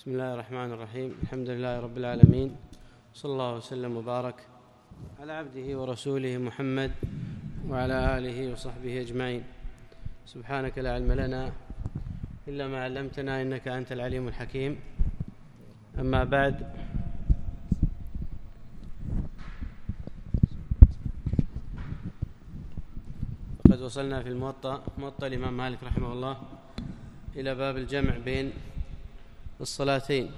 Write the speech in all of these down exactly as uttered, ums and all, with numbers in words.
بسم الله الرحمن الرحيم. الحمد لله رب العالمين، صلى الله وسلم وبارك على عبده ورسوله محمد وعلى آله وصحبه أجمعين. سبحانك لا علم لنا إلا ما علمتنا إنك أنت العليم الحكيم. أما بعد، قد وصلنا في الموطأ موطأ الإمام مالك رحمه الله إلى باب الجمع بين الصلاتين.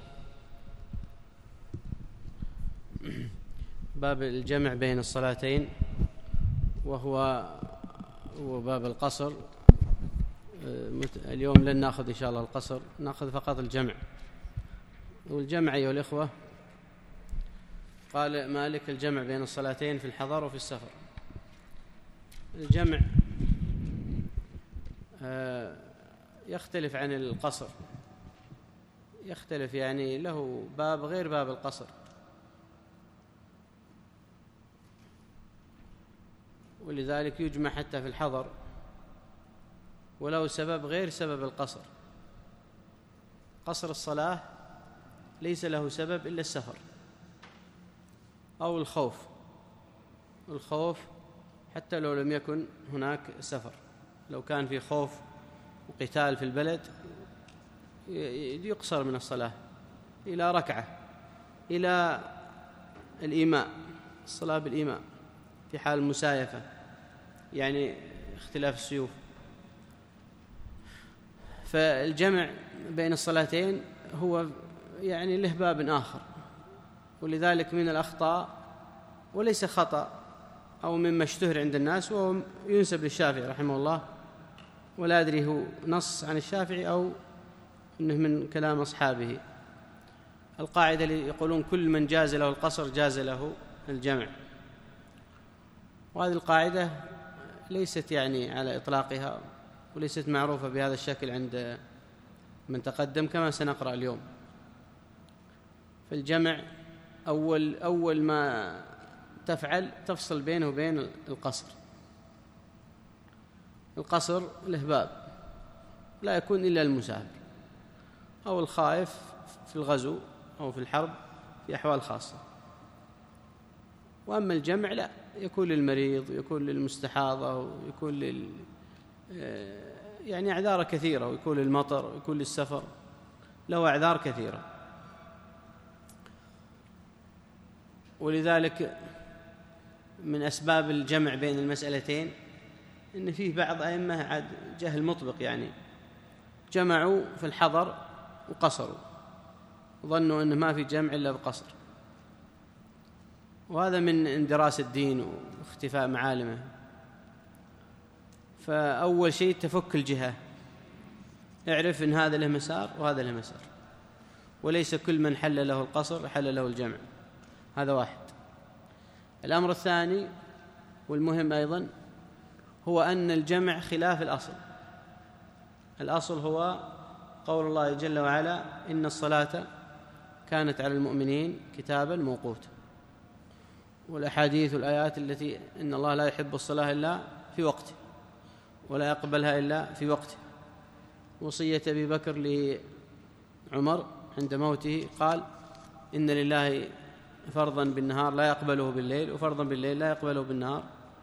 باب الجمع بين الصلاتين وهو هو باب القصر. اليوم لن نأخذ إن شاء الله القصر، نأخذ فقط الجمع. والجمع أيها الإخوة، قال مالك: الجمع بين الصلاتين في الحضر وفي السفر. الجمع يختلف عن القصر، يختلف يعني له باب غير باب القصر. ولذلك يجمع حتى في الحضر وله سبب غير سبب القصر. قصر الصلاة ليس له سبب إلا السفر أو الخوف. الخوف حتى لو لم يكن هناك سفر، لو كان في خوف وقتال في البلد يقصر من الصلاة إلى ركعة، إلى الإيماء، الصلاة بالإيماء في حال المسايفة، يعني اختلاف السيوف. فالجمع بين الصلاتين هو يعني له باب آخر، ولذلك من الأخطاء، وليس خطأ، أو مما اشتهر عند الناس، وهو ينسب للشافعي رحمه الله، ولا أدري هو نص عن الشافعي أو إنه من كلام أصحابه. القاعدة اللي يقولون كل من جاز له القصر جاز له الجمع، وهذه القاعدة ليست يعني على إطلاقها، وليست معروفة بهذا الشكل عند من تقدم كما سنقرأ اليوم. فالجمع أول أول ما تفعل تفصل بينه وبين القصر. القصر له باب لا يكون إلا المسافر أو الخائف في الغزو أو في الحرب في أحوال خاصة. وأما الجمع لا، يكون للمريض، ويكون للمستحاضة، ويكون لل يعني أعذار كثيرة، ويكون للمطر، ويكون للسفر، له أعذار كثيرة. ولذلك من أسباب الجمع بين المسألتين إن فيه بعض أئمة عاد جهل مطبق، يعني جمعوا في الحضر وقصروا، ظنوا أنه ما في جمع إلا بقصر، وهذا من اندراس الدين واختفاء معالمه. فأول شيء تفك الجهة، اعرف أن هذا له مسار وهذا له مسار، وليس كل من حل له القصر حل له الجمع. هذا واحد. الأمر الثاني والمهم أيضا هو أن الجمع خلاف الأصل. الأصل هو قول الله جل وعلا: إن الصلاة كانت على المؤمنين كتابا موقوتا. والأحاديث والآيات التي إن الله لا يحب الصلاة إلا في وقته ولا يقبلها إلا في وقته. وصية أبي بكر لعمر عند موته قال: إن لله فرضا بالنهار لا يقبله بالليل، وفرضا بالليل لا يقبله بالنهار.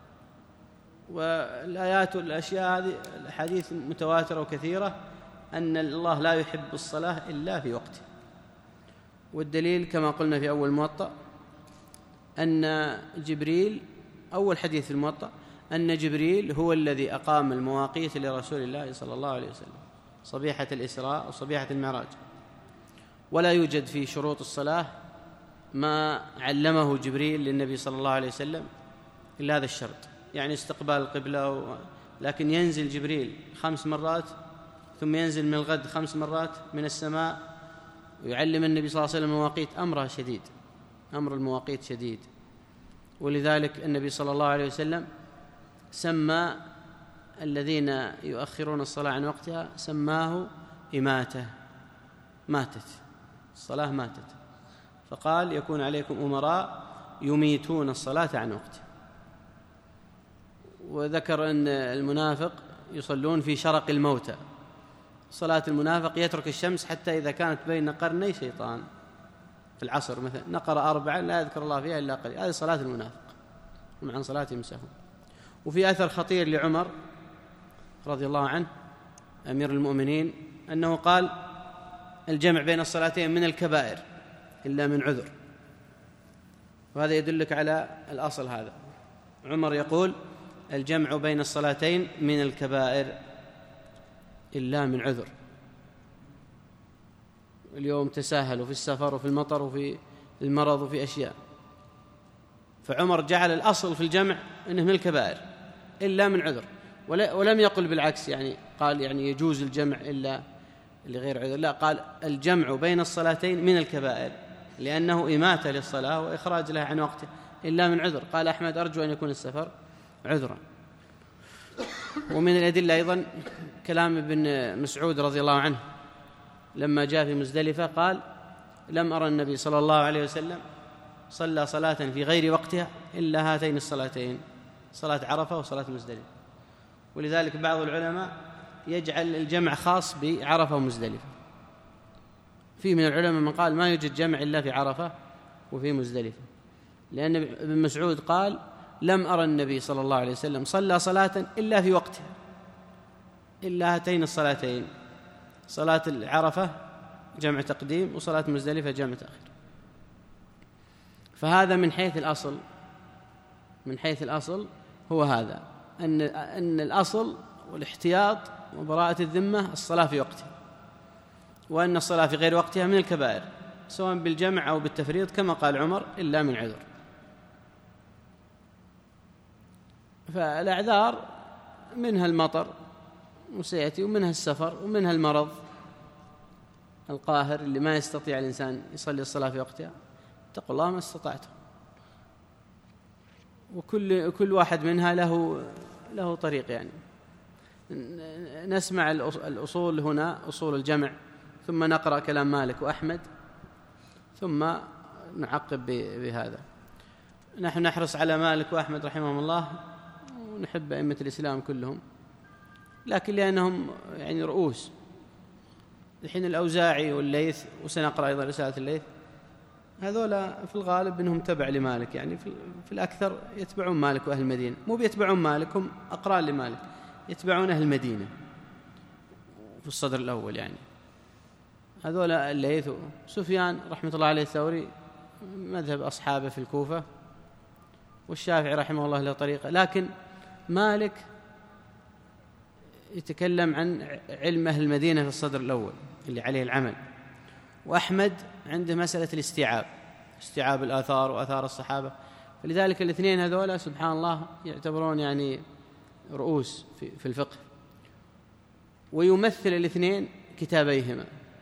والآيات والأشياء هذه الأحاديث متواترة وكثيرة أن الله لا يحب الصلاة إلا في وقته. والدليل كما قلنا في أول موطأ أن جبريل، أول حديث في الموطأ، أن جبريل هو الذي أقام المواقيت لرسول الله صلى الله عليه وسلم صبيحة الإسراء وصبيحة المعراج. ولا يوجد في شروط الصلاة ما علمه جبريل للنبي صلى الله عليه وسلم إلا هذا الشرط، يعني استقبال القبلة و... لكن ينزل جبريل خمس مرات، ثم ينزل من الغد خمس مرات من السماء ويعلم النبي صلى الله عليه وسلم المواقيت. أمرها شديد، أمر المواقيت شديد. ولذلك النبي صلى الله عليه وسلم سمى الذين يؤخرون الصلاة عن وقتها، سماه إماتة، ماتت الصلاة، ماتت. فقال: يكون عليكم أمراء يميتون الصلاة عن وقتها. وذكر أن المنافق يصلون في شرق الموتى، صلاة المنافق يترك الشمس حتى إذا كانت بين قرني شيطان في العصر مثلا نقر أربعا لا يذكر الله فيها إلا قليل، هذه صلاة المنافق، هم عن صلاتهم سهون. وفي أثر خطير لعمر رضي الله عنه أمير المؤمنين أنه قال الجمع بين الصلاتين من الكبائر إلا من عذر، وهذا يدلك على الأصل هذا. عمر يقول الجمع بين الصلاتين من الكبائر إلا من عذر. اليوم تساهلوا في السفر وفي المطر وفي المرض وفي أشياء، فعمر جعل الأصل في الجمع أنه من الكبائر إلا من عذر، ولم يقل بالعكس، يعني قال يعني يجوز الجمع إلا لغير عذر، لا، قال الجمع بين الصلاتين من الكبائر لأنه إماتة للصلاة وإخراج لها عن وقته إلا من عذر. قال أحمد أرجو أن يكون السفر عذرا. ومن الأدلة أيضا كلام ابن مسعود رضي الله عنه لما جاء في مزدلفة قال لم أرى النبي صلى الله عليه وسلم صلى صلاة في غير وقتها إلا هاتين الصلاتين، صلاة عرفة وصلاة مزدلفة. ولذلك بعض العلماء يجعل الجمع خاص بعرفة ومزدلفة، في من العلماء من قال ما يوجد جمع إلا في عرفة وفي مزدلفة، لأن ابن مسعود قال لم أرى النبي صلى الله عليه وسلم صلى صلاة إلا في وقتها إلا هاتين الصلاتين، صلاة العرفة جمع تقديم وصلاة مزدلفة جمع تأخير. فهذا من حيث الأصل، من حيث الأصل هو هذا، أن أن الأصل والاحتياط وبراءة الذمة الصلاة في وقتها، وأن الصلاة في غير وقتها من الكبائر سواء بالجمع أو بالتفريط كما قال عمر إلا من عذر. فالأعذار منها المطر وسيأتي، ومنها السفر، ومنها المرض القاهر اللي ما يستطيع الإنسان يصلي الصلاة في وقتها، اتقوا الله ما استطعتم. وكل كل واحد منها له له طريق. يعني نسمع الأصول هنا أصول الجمع، ثم نقرأ كلام مالك وأحمد، ثم نعقب بهذا. نحن نحرص على مالك وأحمد رحمهم الله، ونحب أئمة الإسلام كلهم، لكن لأنهم يعني رؤوس. الحين الأوزاعي والليث، وسنقرأ أيضا رسالة الليث، هذولا في الغالب أنهم تبع لمالك، يعني في الأكثر يتبعون مالك وأهل المدينة، مو بيتبعون مالك، هم أقران لمالك، يتبعون أهل المدينة في الصدر الأول. يعني هذولا الليث وسفيان رحمة الله عليه الثوري مذهب أصحابه في الكوفة، والشافعي رحمه الله له طريقة، لكن مالك يتكلم عن علم أهل المدينة في الصدر الأول اللي عليه العمل، وأحمد عنده مسألة الاستيعاب، استيعاب الآثار وآثار الصحابة. فلذلك الاثنين هذولا سبحان الله يعتبرون يعني رؤوس في, في الفقه، ويمثل الاثنين كتابيهما.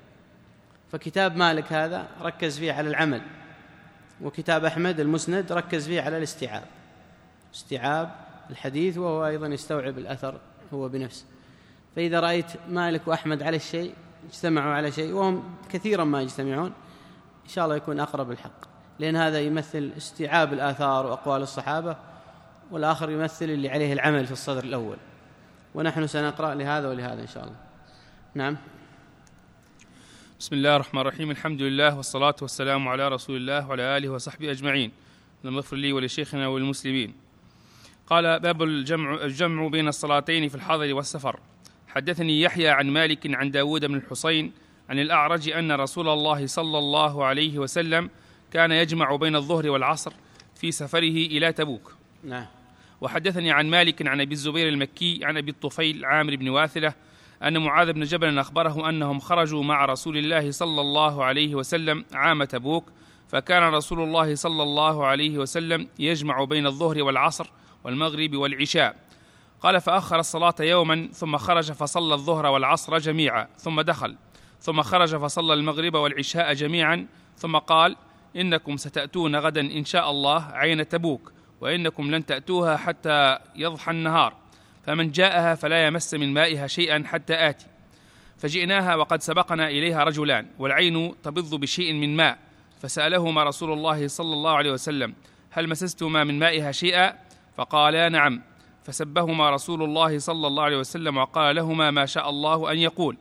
فكتاب مالك هذا ركز فيه على العمل، وكتاب أحمد المسند ركز فيه على الاستيعاب، استيعاب الحديث، وهو أيضا يستوعب الأثر هو بنفسه. فإذا رأيت مالك وأحمد على الشيء، اجتمعوا على شيء، وهم كثيرا ما يجتمعون، إن شاء الله يكون أقرب الحق، لأن هذا يمثل استيعاب الآثار وأقوال الصحابة، والآخر يمثل اللي عليه العمل في الصدر الأول. ونحن سنقرأ لهذا ولهذا إن شاء الله. نعم. بسم الله الرحمن الرحيم، الحمد لله والصلاة والسلام على رسول الله وعلى آله وصحبه أجمعين. اللهم اغفر لي ولشيخنا والمسلمين. قال: باب الجمع, الجمع بين الصلاتين في الحضر والسفر. حدثني يحيى عن مالك عن داود بن الحصين عن الأعرج أن رسول الله صلى الله عليه وسلم كان يجمع بين الظهر والعصر في سفره إلى تبوك. نعم. وحدثني عن مالك عن أبي الزبير المكي عن أبي الطفيل عامر بن واثلة أن معاذ بن جبل أخبره أنهم خرجوا مع رسول الله صلى الله عليه وسلم عام تبوك، فكان رسول الله صلى الله عليه وسلم يجمع بين الظهر والعصر والمغرب والعشاء. قال: فأخر الصلاة يوما، ثم خرج فصلى الظهر والعصر جميعا، ثم دخل، ثم خرج فصلى المغرب والعشاء جميعا، ثم قال: إنكم ستأتون غدا إن شاء الله عين تبوك، وإنكم لن تأتوها حتى يضحى النهار، فمن جاءها فلا يمس من مائها شيئا حتى آتي. فجئناها وقد سبقنا إليها رجلان، والعين تبض بشيء من ماء، فسألهما رسول الله صلى الله عليه وسلم: هل مسستما من مائها شيئا؟ فقالا: نعم. فسبهما رسول الله صلى الله عليه وسلم وقال لهما ما شاء الله أن يقول،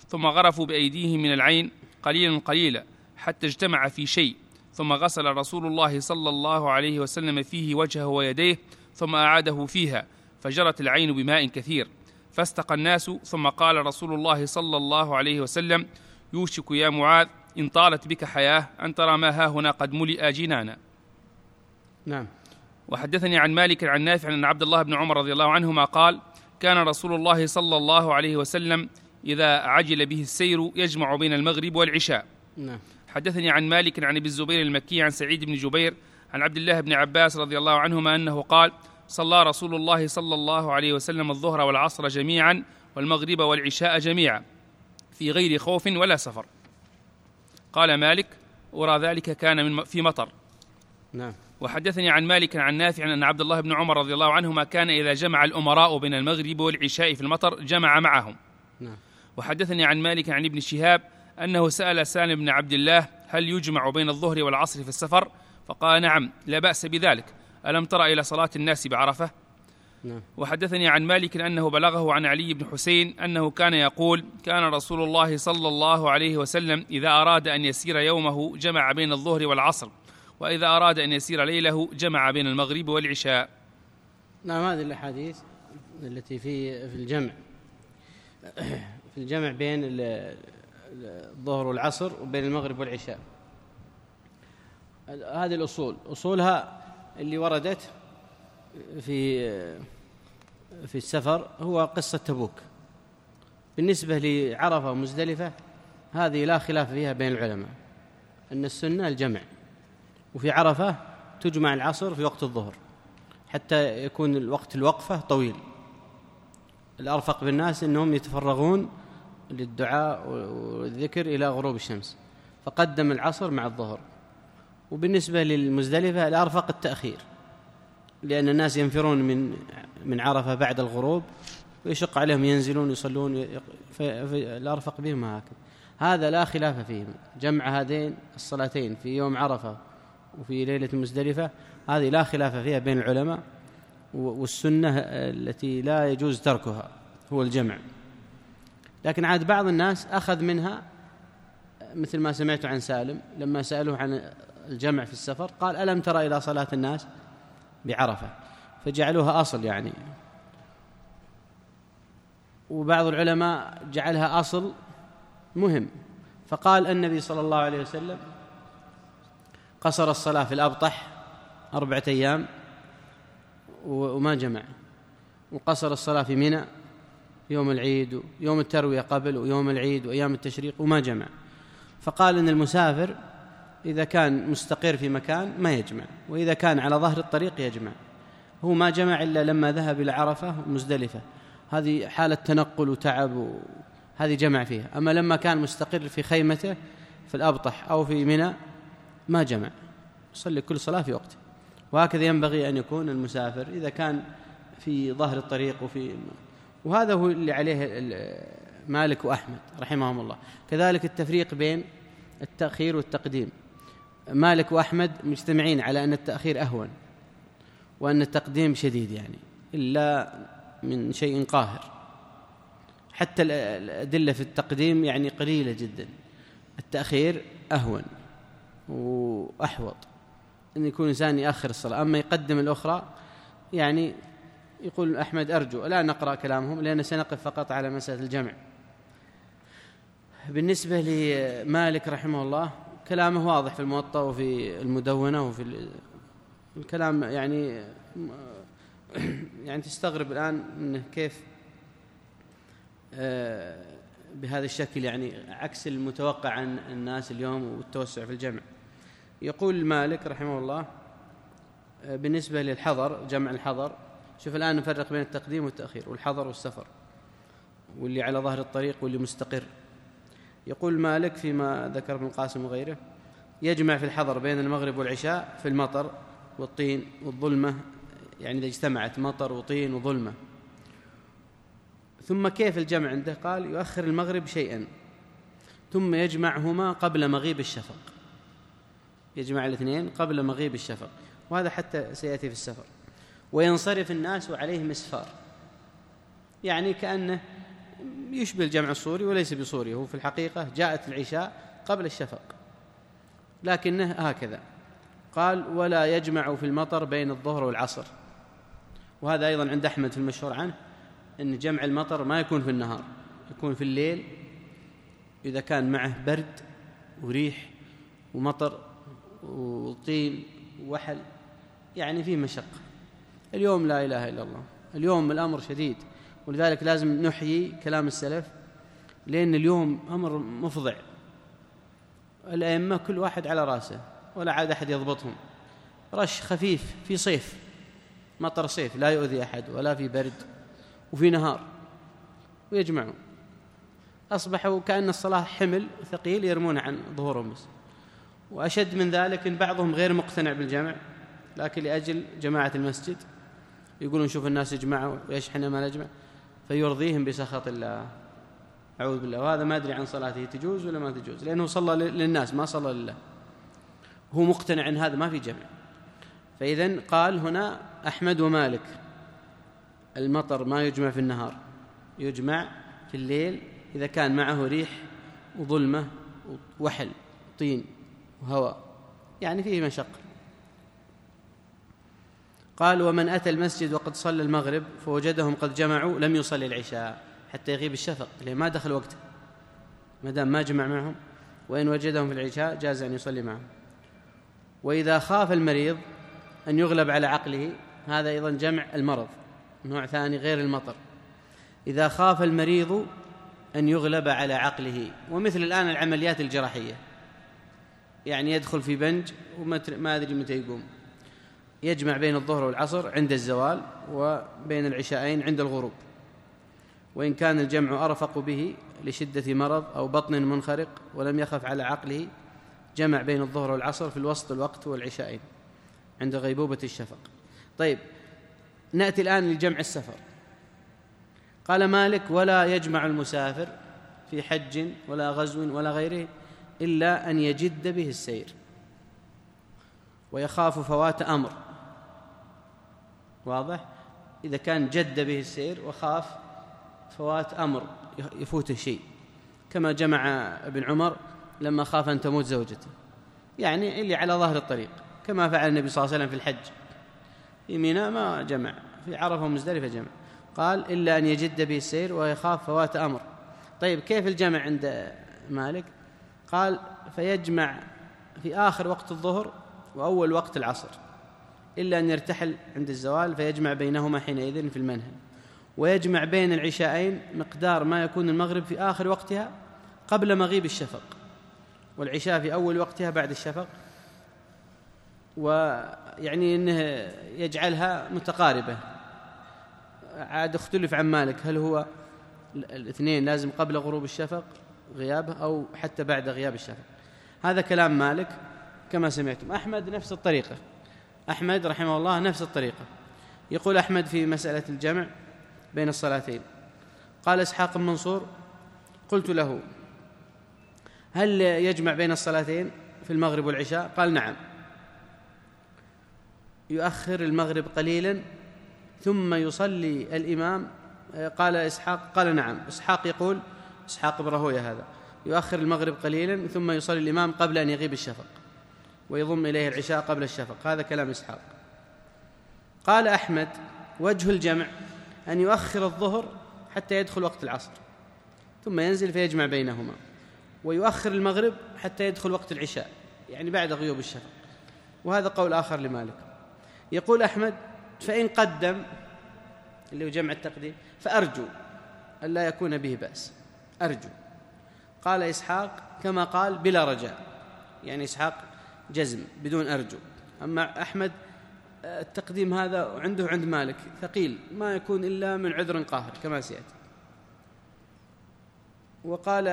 ثم غرفوا بأيديهم من العين قليلا قليلا حتى اجتمع في شيء، ثم غسل رسول الله صلى الله عليه وسلم فيه وجهه ويديه، ثم أعاده فيها فجرت العين بماء كثير، فاستقى الناس، ثم قال رسول الله صلى الله عليه وسلم: يوشك يا معاذ إن طالت بك حياة أن ترى ما ها هنا قد ملئ جنانا. نعم. وحدثني عن مالك عن نافع أن عبد الله بن عمر رضي الله عنهما قال: كان رسول الله صلى الله عليه وسلم إذا عجل به السير يجمع بين المغرب والعشاء. نعم. حدثني عن مالك عن ابي الزبير المكي عن سعيد بن جبير عن عبد الله بن عباس رضي الله عنهما أنه قال: صلى رسول الله صلى الله عليه وسلم الظهر والعصر جميعا والمغرب والعشاء جميعا في غير خوف ولا سفر. قال مالك: أرى ذلك كان من في مطر. نعم. وحدثني عن مالك عن نافع أن عبد الله بن عمر رضي الله عنهما كان إذا جمع الأمراء بين المغرب والعشاء في المطر جمع معهم. نعم. وحدثني عن مالك عن ابن شهاب أنه سأل سالم بن عبد الله: هل يجمع بين الظهر والعصر في السفر؟ فقال: نعم، لا بأس بذلك، ألم تر إلى صلاة الناس بعرفة؟ نعم. وحدثني عن مالك أنه بلغه عن علي بن حسين أنه كان يقول: كان رسول الله صلى الله عليه وسلم إذا أراد أن يسير يومه جمع بين الظهر والعصر، وإذا أراد أن يسير ليله جمع بين المغرب والعشاء. نعم. هذه الأحاديث التي في في الجمع في الجمع بين الظهر والعصر وبين المغرب والعشاء، هذه الأصول أصولها اللي وردت في في السفر هو قصة تبوك. بالنسبة لعرفة ومزدلفة هذه لا خلاف فيها بين العلماء أن السنة الجمع، وفي عرفة تجمع العصر في وقت الظهر حتى يكون الوقت الوقفة طويل. الأرفق بالناس أنهم يتفرغون للدعاء والذكر إلى غروب الشمس، فقدم العصر مع الظهر. وبالنسبة للمزدلفة الأرفق التأخير، لأن الناس ينفرون من من عرفة بعد الغروب ويشق عليهم ينزلون يصلون، فالأرفق بهم هكذا. هذا لا خلاف فيه، جمع هذين الصلاتين في يوم عرفة وفي ليلة المزدلفة هذه لا خلاف فيها بين العلماء، والسنة التي لا يجوز تركها هو الجمع. لكن عاد بعض الناس أخذ منها مثل ما سمعت عن سالم لما سألوه عن الجمع في السفر قال: ألم ترى إلى صلاة الناس بعرفة؟ فجعلوها أصل يعني. وبعض العلماء جعلها أصل مهم، فقال النبي صلى الله عليه وسلم قصر الصلاة في الأبطح أربعة أيام وما جمع، وقصر الصلاة في منى يوم العيد ويوم التروية قبل ويوم العيد وأيام التشريق وما جمع. فقال إن المسافر إذا كان مستقر في مكان ما يجمع، وإذا كان على ظهر الطريق يجمع. هو ما جمع إلا لما ذهب إلى عرفة ومزدلفة، هذه حالة تنقل وتعب، هذه جمع فيها. أما لما كان مستقر في خيمته في الأبطح أو في منى ما جمع، يصلي كل صلاة في وقته. وهكذا ينبغي أن يكون المسافر إذا كان في ظهر الطريق وفي، وهذا هو اللي عليه مالك وأحمد رحمهم الله. كذلك التفريق بين التأخير والتقديم، مالك وأحمد مجتمعين على أن التأخير أهون وأن التقديم شديد، يعني إلا من شيء قاهر. حتى الأدلة في التقديم يعني قليلة جدا، التأخير أهون وأحوط أن يكون إنسان يأخر الصلاة. أما يقدم الأخرى يعني يقول أحمد أرجو لا نقرأ كلامهم لأن سنقف فقط على مسألة الجمع. بالنسبة لمالك رحمه الله كلامه واضح في الموطأ وفي المدونة وفي الكلام، يعني يعني تستغرب الآن إنه كيف بهذا الشكل، يعني عكس المتوقع عن الناس اليوم والتوسع في الجمع. يقول مالك رحمه الله بالنسبة للحضر، جمع الحضر، شوف الآن نفرق بين التقديم والتأخير والحضر والسفر واللي على ظهر الطريق واللي مستقر. يقول مالك فيما ذكر ابن القاسم وغيره يجمع في الحضر بين المغرب والعشاء في المطر والطين والظلمة، يعني إذا اجتمعت مطر وطين وظلمة. ثم كيف الجمع عنده؟ قال يؤخر المغرب شيئا ثم يجمعهما قبل مغيب الشفق، يجمع الاثنين قبل مغيب الشفق، وهذا حتى سيأتي في السفر. وينصرف الناس وعليهم إسفار، يعني كأنه يشبه الجمع الصوري وليس بصوري، هو في الحقيقة جاءت العشاء قبل الشفق لكنه هكذا. قال ولا يجمع في المطر بين الظهر والعصر، وهذا أيضا عند أحمد في المشهور عنه أن جمع المطر ما يكون في النهار، يكون في الليل إذا كان معه برد وريح ومطر وطين ووحل، يعني فيه مشقة. اليوم لا إله إلا الله، اليوم الأمر شديد، ولذلك لازم نحيي كلام السلف، لأن اليوم أمر مفضع. الأئمة كل واحد على رأسه ولا عاد أحد يضبطهم، رش خفيف في صيف، مطر صيف لا يؤذي أحد، ولا في برد وفي نهار، ويجمعون. أصبحوا كأن الصلاة حمل ثقيل يرمون عن ظهورهم بس. وأشد من ذلك إن بعضهم غير مقتنع بالجمع، لكن لأجل جماعة المسجد يقولون شوف الناس يجمعوا ويشحن ما نجمع، فيرضيهم بسخط الله، أعوذ بالله. وهذا ما أدري عن صلاته تجوز ولا ما تجوز، لأنه صلى للناس ما صلى لله، هو مقتنع أن هذا ما في جمع. فإذن قال هنا أحمد ومالك المطر ما يجمع في النهار، يجمع في الليل إذا كان معه ريح وظلمة ووحل طين وهواء، يعني فيه مشقة. قال ومن أتى المسجد وقد صلى المغرب فوجدهم قد جمعوا لم يصلي العشاء حتى يغيب الشفق، لأن ما دخل وقته، ما دام ما جمع معهم، وإن وجدهم في العشاء جاز أن يصلي معهم. وإذا خاف المريض أن يغلب على عقله، هذا أيضا جمع المرض نوع ثاني غير المطر. إذا خاف المريض أن يغلب على عقله، ومثل الآن العمليات الجراحية، يعني يدخل في بنج وما أدري متى يقوم، يجمع بين الظهر والعصر عند الزوال وبين العشاءين عند الغروب. وإن كان الجمع أرفق به لشدة مرض أو بطن منخرق ولم يخف على عقله، جمع بين الظهر والعصر في الوسط الوقت والعشاءين عند غيبوبة الشفق. طيب نأتي الآن لجمع السفر. قال مالك ولا يجمع المسافر في حج ولا غزو ولا غيره إلا أن يجد به السير ويخاف فوات أمر. واضح؟ إذا كان جد به السير وخاف فوات أمر يفوت شيء، كما جمع ابن عمر لما خاف أن تموت زوجته، يعني اللي على ظهر الطريق، كما فعل النبي صلى الله عليه وسلم في الحج، في منى ما جمع، في عرفة ومزدلفة جمع. قال إلا أن يجد به السير ويخاف فوات أمر. طيب كيف الجمع عند مالك؟ قال فيجمع في آخر وقت الظهر وأول وقت العصر، إلا أن يرتحل عند الزوال فيجمع بينهما حينئذ في المنهل. ويجمع بين العشاءين مقدار ما يكون المغرب في آخر وقتها قبل مغيب الشفق، والعشاء في أول وقتها بعد الشفق، ويعني أنه يجعلها متقاربة. عاد اختلف عن مالك هل هو الاثنين لازم قبل غروب الشفق غيابه أو حتى بعد غياب الشفق. هذا كلام مالك كما سمعتم. أحمد نفس الطريقة، أحمد رحمه الله نفس الطريقة. يقول أحمد في مسألة الجمع بين الصلاتين، قال إسحاق بن منصور قلت له هل يجمع بين الصلاتين في المغرب والعشاء؟ قال نعم، يؤخر المغرب قليلا ثم يصلي الإمام. قال إسحاق قال نعم، إسحاق يقول إسحاق بن راهويه هذا يؤخر المغرب قليلا ثم يصلي الإمام قبل أن يغيب الشفق ويضم إليه العشاء قبل الشفق. هذا كلام إسحاق. قال أحمد وجه الجمع أن يؤخر الظهر حتى يدخل وقت العصر ثم ينزل فيجمع بينهما، ويؤخر المغرب حتى يدخل وقت العشاء يعني بعد غيوب الشفق. وهذا قول آخر لمالك. يقول أحمد فإن قدم اللي هو جمع التقديم فأرجو ألا يكون به بأس، أرجو. قال إسحاق كما قال بلا رجاء، يعني إسحاق جزم بدون أرجو. أما أحمد التقديم هذا عنده عند مالك ثقيل، ما يكون إلا من عذر قاهر كما سيأتي. وقال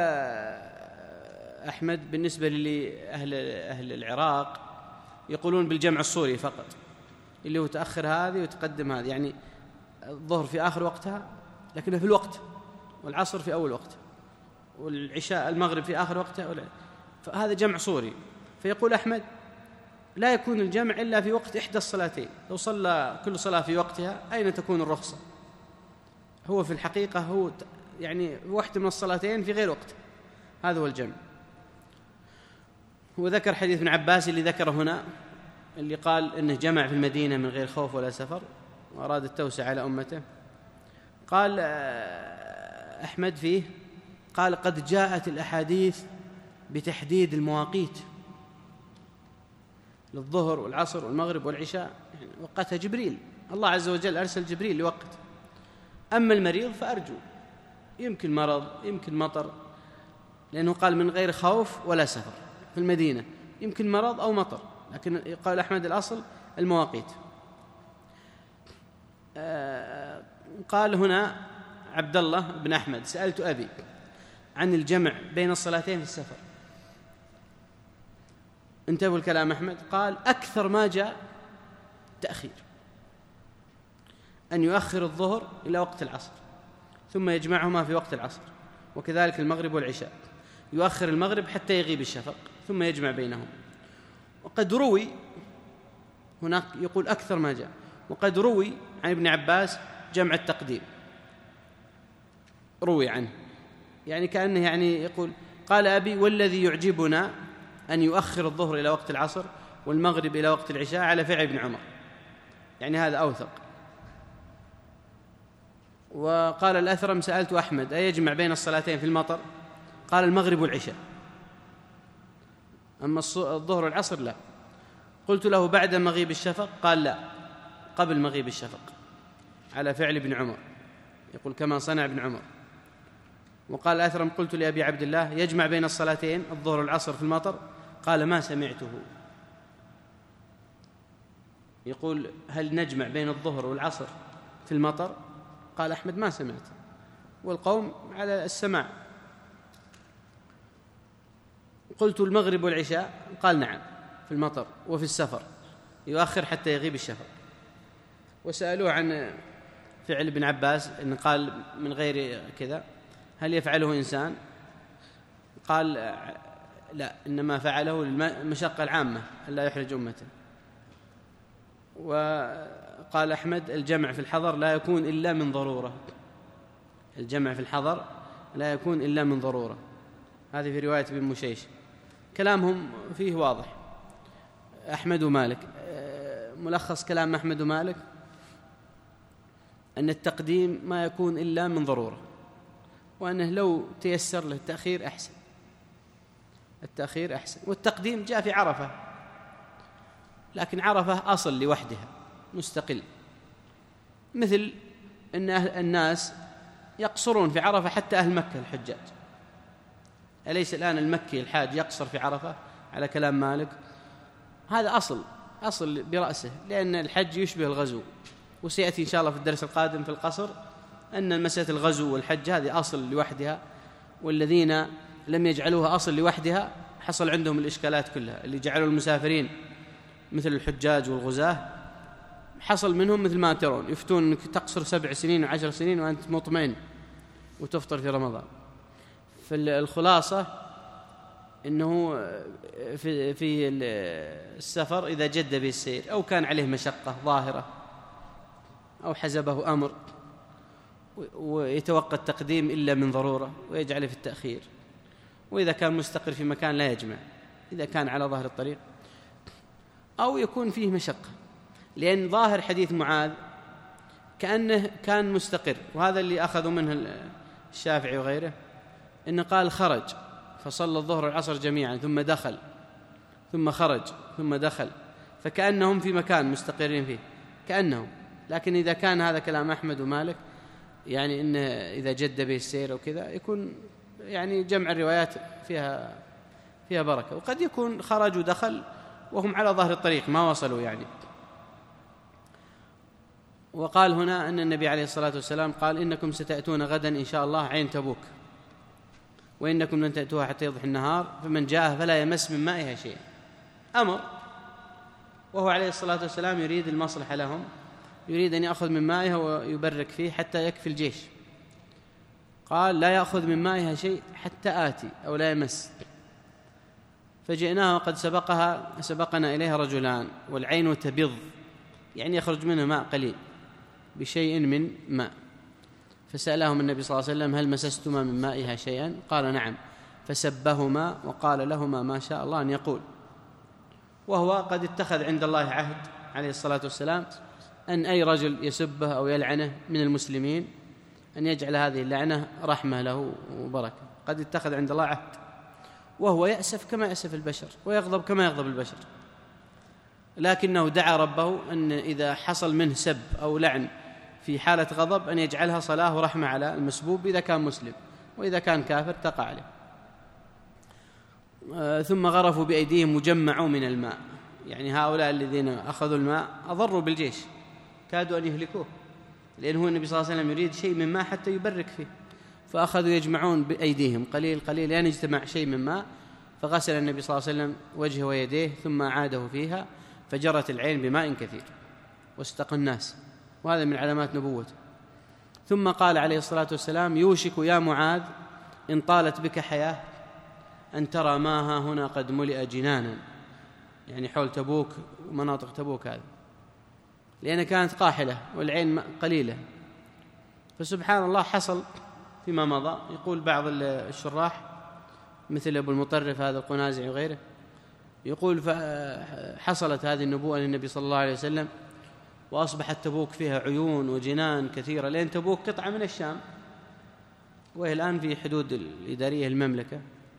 أحمد بالنسبة لأهل أهل العراق يقولون بالجمع الصوري فقط، اللي هو تأخر هذه وتقدم هذه، يعني الظهر في آخر وقتها لكنه في الوقت، والعصر في أول وقت، والعشاء المغرب في آخر وقتها، فهذا جمع صوري. فيقول أحمد لا يكون الجمع إلا في وقت إحدى الصلاتين. لو صلى كل صلاة في وقتها أين تكون الرخصة؟ هو في الحقيقة هو يعني واحدة من الصلاتين في غير وقت، هذا هو الجمع. وذكر حديث ابن عباس اللي ذكره هنا، اللي قال إنه جمع في المدينة من غير خوف ولا سفر وأراد التوسع على أمته. قال أحمد فيه، قال قد جاءت الأحاديث بتحديد المواقيت للظهر والعصر والمغرب والعشاء، يعني وقتها جبريل، الله عز وجل أرسل جبريل لوقت. أما المريض فأرجو، يمكن مرض يمكن مطر، لأنه قال من غير خوف ولا سفر في المدينة، يمكن مرض أو مطر، لكن قال أحمد الأصل المواقيت. آه قال هنا عبد الله بن أحمد سألت أبي عن الجمع بين الصلاتين في السفر، انتبهوا الكلام أحمد، قال أكثر ما جاء تأخير، أن يؤخر الظهر إلى وقت العصر ثم يجمعهما في وقت العصر، وكذلك المغرب والعشاء، يؤخر المغرب حتى يغيب الشفق ثم يجمع بينهم. وقد روي هناك يقول أكثر ما جاء، وقد روي عن ابن عباس جمع التقديم، روي عنه، يعني كأنه يعني يقول قال أبي والذي يعجبنا أن يؤخر الظهر إلى وقت العصر والمغرب إلى وقت العشاء على فعل ابن عمر، يعني هذا أوثق. وقال الأثرم سألت أحمد أيجمع بين الصلاتين في المطر؟ قال المغرب والعشاء، أما الظهر والعصر لا. قلت له بعد مغيب الشفق؟ قال لا، قبل مغيب الشفق، على فعل ابن عمر، يقول كما صنع ابن عمر. وقال الأثرم قلت لأبي عبد الله يجمع بين الصلاتين الظهر والعصر في المطر؟ قال ما سمعته. يقول هل نجمع بين الظهر والعصر في المطر؟ قال أحمد ما سمعت، والقوم على السماع. قلت المغرب والعشاء؟ قال نعم في المطر وفي السفر، يؤخر حتى يغيب الشفق. وسألوه عن فعل ابن عباس إن قال من غير كذا هل يفعله إنسان؟ قال لا، إنما فعله للمشقة العامة ألا يحرج أمته. وقال أحمد الجمع في الحضر لا يكون إلا من ضرورة، الجمع في الحضر لا يكون إلا من ضرورة، هذه في رواية ابن مشيش. كلامهم فيه واضح أحمد ومالك. ملخص كلام أحمد ومالك أن التقديم ما يكون إلا من ضرورة، وأنه لو تيسر له التأخير أحسن، التأخير أحسن. والتقديم جاء في عرفة، لكن عرفة أصل لوحدها مستقل، مثل أن الناس يقصرون في عرفة حتى أهل مكة الحجاج، أليس الآن المكي الحاج يقصر في عرفة على كلام مالك؟ هذا أصل أصل برأسه، لأن الحج يشبه الغزو، وسيأتي إن شاء الله في الدرس القادم في القصر أن مسألة الغزو والحج هذه أصل لوحدها، والذين لم يجعلوها أصل لوحدها حصل عندهم الإشكالات كلها. اللي جعلوا المسافرين مثل الحجاج والغزاة حصل منهم مثل ما ترون، يفتون أنك تقصر سبع سنين وعشر سنين وأنت مطمئن وتفطر في رمضان. فالخلاصة أنه في في السفر إذا جد به السير أو كان عليه مشقة ظاهرة أو حزبه أمر ويتوقع التقديم إلا من ضرورة ويجعله في التأخير. وإذا كان مستقر في مكان لا يجمع، إذا كان على ظهر الطريق أو يكون فيه مشقة، لأن ظاهر حديث معاذ كأنه كان مستقر، وهذا اللي أخذوا منه الشافعي وغيره، إنه قال خرج فصلى الظهر والعصر جميعا ثم دخل ثم خرج ثم دخل، فكأنهم في مكان مستقرين فيه كأنهم. لكن إذا كان هذا كلام أحمد ومالك، يعني إن إذا جد به السير وكذا يكون يعني جمع الروايات فيها فيها بركة. وقد يكون خرج ودخل وهم على ظهر الطريق ما وصلوا يعني. وقال هنا أن النبي عليه الصلاة والسلام قال إنكم ستأتون غدا إن شاء الله عين تبوك، وإنكم لن تأتوها حتى يضحي النهار، فمن جاء فلا يمس من مائها شيئا. أمر، وهو عليه الصلاة والسلام يريد المصلحة لهم، يريد أن يأخذ من مائها ويبرك فيه حتى يكفي الجيش. قال لا يأخذ من مائها شيء حتى آتي أو لا يمس. فجئناها وقد سبقها سبقنا إليها رجلان والعين تبض، يعني يخرج منها ماء قليل بشيء من ماء، فسألهم النبي صلى الله عليه وسلم: هل مسستما من مائها شيئا؟ قال: نعم. فسبهما وقال لهما ما شاء الله أن يقول. وهو قد اتخذ عند الله عهد عليه الصلاة والسلام أن أي رجل يسبه أو يلعنه من المسلمين أن يجعل هذه اللعنة رحمة له وبركة. قد اتخذ عند الله عهد، وهو يأسف كما يأسف البشر ويغضب كما يغضب البشر، لكنه دعا ربه أن إذا حصل منه سب أو لعن في حالة غضب أن يجعلها صلاة ورحمة على المسبوب إذا كان مسلم، وإذا كان كافر تقع عليه. آه ثم غرفوا بأيديهم وجمعوا من الماء، يعني هؤلاء الذين أخذوا الماء أضروا بالجيش، كادوا أن يهلكوه، لأن هو النبي صلى الله عليه وسلم يريد شيء من ماء حتى يبرك فيه، فأخذوا يجمعون بأيديهم قليل قليل يعني يجتمع شيء من ماء، فغسل النبي صلى الله عليه وسلم وجهه ويديه ثم عاده فيها فجرت العين بماء كثير واستقى الناس، وهذا من علامات نبوته. ثم قال عليه الصلاة والسلام: يوشك يا معاذ إن طالت بك حياة أن ترى ماها هنا قد ملئ جنانا، يعني حول تبوك ومناطق تبوك هذه، لأنها كانت قاحلة والعين قليلة. فسبحان الله حصل فيما مضى، يقول بعض الشراح مثل أبو المطرف هذا القنازعي وغيره، يقول حصلت هذه النبوة للنبي صلى الله عليه وسلم وأصبحت تبوك فيها عيون وجنان كثيرة، لأن تبوك قطعة من الشام وهي الآن في حدود الإدارية المملكة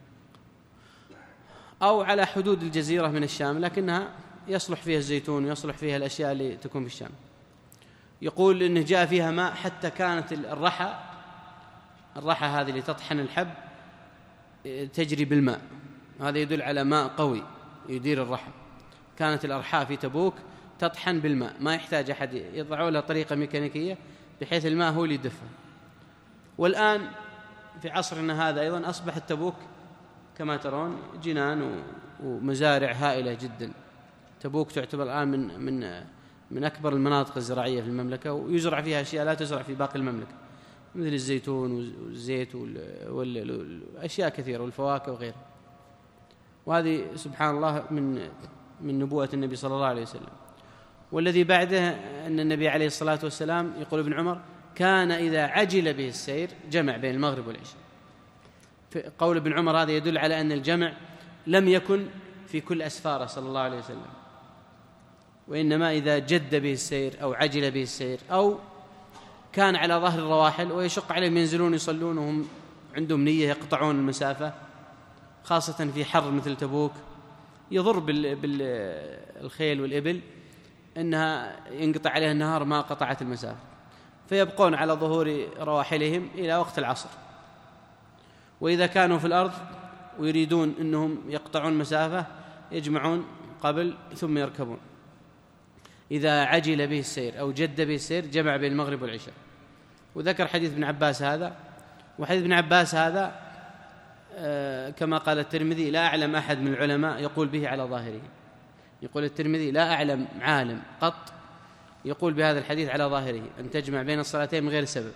أو على حدود الجزيرة من الشام، لكنها يصلح فيها الزيتون ويصلح فيها الأشياء اللي تكون في الشام. يقول إنه جاء فيها ماء حتى كانت الرحى الرحى هذه اللي تطحن الحب تجري بالماء، هذا يدل على ماء قوي يدير الرحى. كانت الأرحاء في تبوك تطحن بالماء، ما يحتاج أحد يضعوا لها طريقة ميكانيكية بحيث الماء هو اللي يدفها. والآن في عصرنا هذا أيضا أصبحت تبوك كما ترون جنان ومزارع هائلة جدا. تبوك تعتبر الآن من من من أكبر المناطق الزراعية في المملكة، ويزرع فيها أشياء لا تزرع في باقي المملكة مثل الزيتون والزيت والأشياء كثيرة والفواكه وغيرها. وهذه سبحان الله من من نبوة النبي صلى الله عليه وسلم. والذي بعده أن النبي عليه الصلاة والسلام يقول ابن عمر: كان إذا عجل به السير جمع بين المغرب والعشاء. قول ابن عمر هذا يدل على أن الجمع لم يكن في كل أسفاره صلى الله عليه وسلم، وإنما إذا جد به السير أو عجل به السير أو كان على ظهر الرواحل ويشق عليهم ينزلون يصلون وهم عندهم نية يقطعون المسافة، خاصة في حر مثل تبوك يضر بالخيل والإبل إنها ينقطع عليها النهار ما قطعت المسافة، فيبقون على ظهور رواحلهم إلى وقت العصر. وإذا كانوا في الأرض ويريدون أنهم يقطعون مسافة يجمعون قبل ثم يركبون. إذا عجل به السير أو جد به السير جمع بين المغرب والعشاء. وذكر حديث ابن عباس هذا، وحديث ابن عباس هذا آه كما قال الترمذي: لا أعلم أحد من العلماء يقول به على ظاهره. يقول الترمذي: لا أعلم عالم قط يقول بهذا الحديث على ظاهره أن تجمع بين الصلاتين من غير سبب.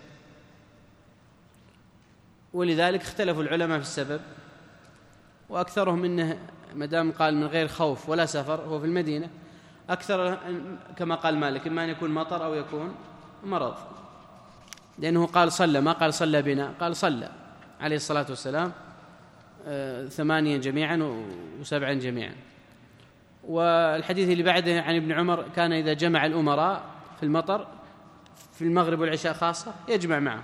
ولذلك اختلفوا العلماء في السبب، وأكثرهم إنه مدام قال من غير خوف ولا سفر هو في المدينة، أكثر كما قال مالك إما أن يكون مطر أو يكون مرض، لأنه قال صلى، ما قال صلى بنا، قال صلى عليه الصلاة والسلام ثمانيا جميعا وسبعا جميعا. والحديث اللي بعده عن ابن عمر: كان إذا جمع الأمراء في المطر في المغرب والعشاء خاصة يجمع معه.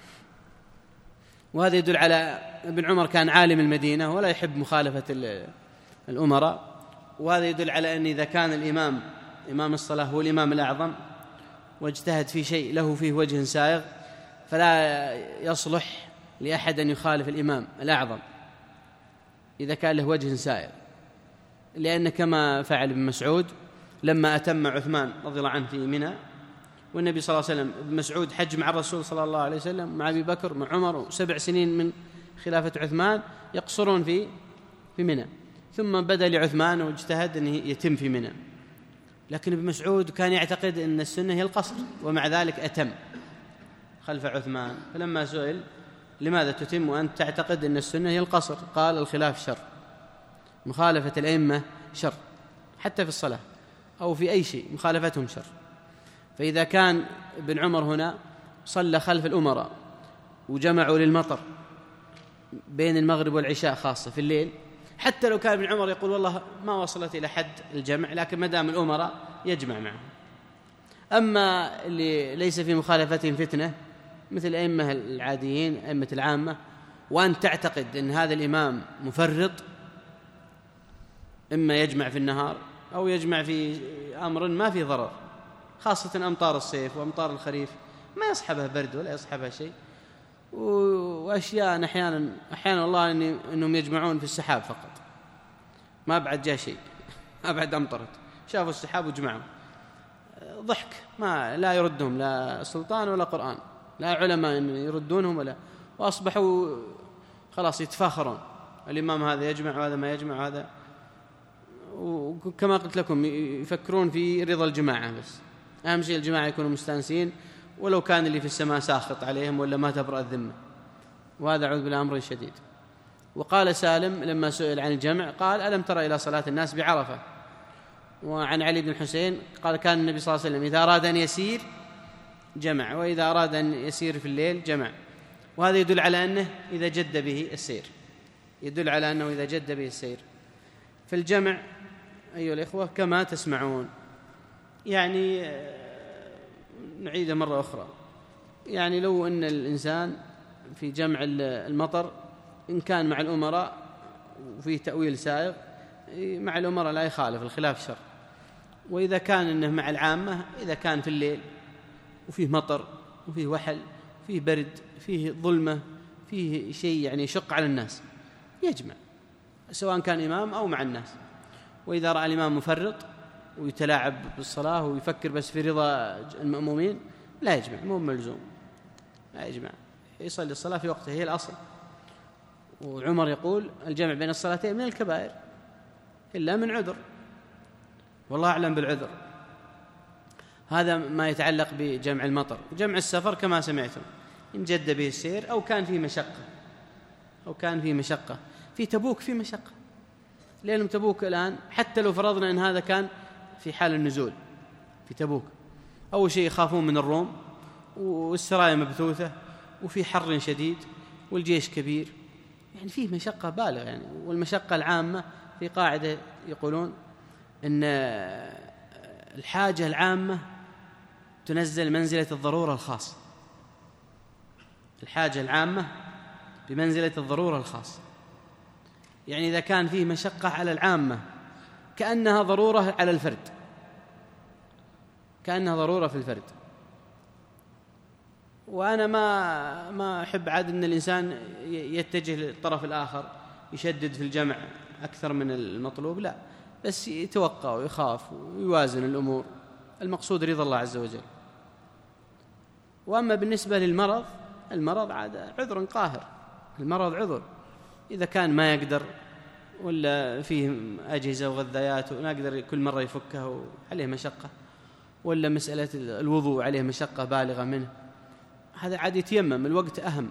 وهذا يدل على ابن عمر كان عالم المدينة ولا يحب مخالفة الأمراء. وهذا يدل على أن إذا كان الإمام إمام الصلاة هو الإمام الأعظم واجتهد في شيء له فيه وجه سائغ فلا يصلح لأحد أن يخالف الإمام الأعظم إذا كان له وجه سائغ، لأن كما فعل ابن مسعود لما أتم عثمان رضي الله عنه في منى، والنبي صلى الله عليه وسلم ابن مسعود حج مع الرسول صلى الله عليه وسلم مع أبي بكر مع عمر سبع سنين من خلافة عثمان يقصرون في في منى، ثم بدأ لعثمان واجتهد أن يتم في منى. لكن ابن مسعود كان يعتقد أن السنة هي القصر، ومع ذلك أتم خلف عثمان. فلما سئل لماذا تتم وأنت تعتقد أن السنة هي القصر؟ قال: الخلاف شر، مخالفة الأئمة شر، حتى في الصلاة أو في أي شيء مخالفتهم شر. فإذا كان ابن عمر هنا صلى خلف الأمراء وجمعوا للمطر بين المغرب والعشاء خاصة في الليل، حتى لو كان ابن عمر يقول والله ما وصلت إلى حد الجمع، لكن ما دام الأمراء يجمع معهم. أما اللي ليس في مخالفتهم فتنة مثل الأئمة العاديين أئمة العامة، وأن تعتقد أن هذا الإمام مفرط، إما يجمع في النهار أو يجمع في أمر ما في ضرر، خاصة أمطار الصيف وأمطار الخريف ما يصحبها برد ولا يصحبها شيء، وأشياء أحيانا أحيانا والله أنهم يجمعون في السحاب فقط، ما بعد جاء شيء، ما بعد أمطرت، شافوا السحاب وجمعوا، ضحك، ما لا يردهم لا سلطان ولا قرآن، لا علماء يردونهم ولا، وأصبحوا خلاص يتفاخرون، الإمام هذا يجمع وهذا ما يجمع هذا، وكما قلت لكم يفكرون في رضا الجماعة بس، أهم شيء الجماعة يكونوا مستانسين، ولو كان اللي في السماء ساخط عليهم ولا ما تبرأ الذمة، وهذا عوذ بالله أمر شديد. وقال سالم لما سئل عن الجمع قال ألم ترى إلى صلاة الناس بعرفة. وعن علي بن الحسين قال كان النبي صلى الله عليه وسلم إذا أراد أن يسير جمع، وإذا أراد أن يسير في الليل جمع، وهذا يدل على أنه إذا جد به السير، يدل على أنه إذا جد به السير. فالجمع أيها الإخوة كما تسمعون، يعني نعيده مرة أخرى، يعني لو أن الإنسان في جمع المطر إن كان مع الأمراء وفيه تأويل سائغ مع الأمراء لا يخالف، الخلاف شر. وإذا كان إنه مع العامة، إذا كان في الليل وفيه مطر وفيه وحل فيه برد فيه ظلمة فيه شيء يعني يشق على الناس يجمع، سواء كان إمام أو مع الناس. وإذا رأى الإمام مفرط ويتلاعب بالصلاة ويفكر بس في رضا المأمومين لا يجمع، مو ملزوم، لا يجمع، يصلي الصلاة في وقتها، هي الأصل. وعمر يقول الجمع بين الصلاتين من الكبائر إلا من عذر، والله أعلم بالعذر. هذا ما يتعلق بجمع المطر. جمع السفر كما سمعتم إن جد به السير أو كان فيه مشقة، أو كان فيه مشقة. في تبوك في مشقة، لأنهم تبوك الآن حتى لو فرضنا أن هذا كان في حال النزول في تبوك، أول شيء يخافون من الروم والسرايا مبثوثة وفي حر شديد والجيش كبير، يعني فيه مشقة بالغة يعني. والمشقة العامة في قاعدة يقولون أن الحاجة العامة تنزل منزلة الضرورة الخاصة، الحاجة العامة بمنزلة الضرورة الخاصة، يعني إذا كان فيه مشقة على العامة كأنها ضرورة على الفرد، كأنها ضرورة في الفرد. وأنا ما ما أحب عاد أن الإنسان يتجه للطرف الآخر يشدد في الجمع أكثر من المطلوب، لا، بس يتوقع ويخاف ويوازن الأمور، المقصود رضا الله عز وجل. وأما بالنسبة للمرض، المرض عاد عذر قاهر، المرض عذر، إذا كان ما يقدر ولا فيه أجهزة وغذايات وما يقدر كل مرة يفكها وعليه مشقة، ولا مسألة الوضوء عليه مشقة بالغة منه، هذا عاد يتيمم، الوقت أهم،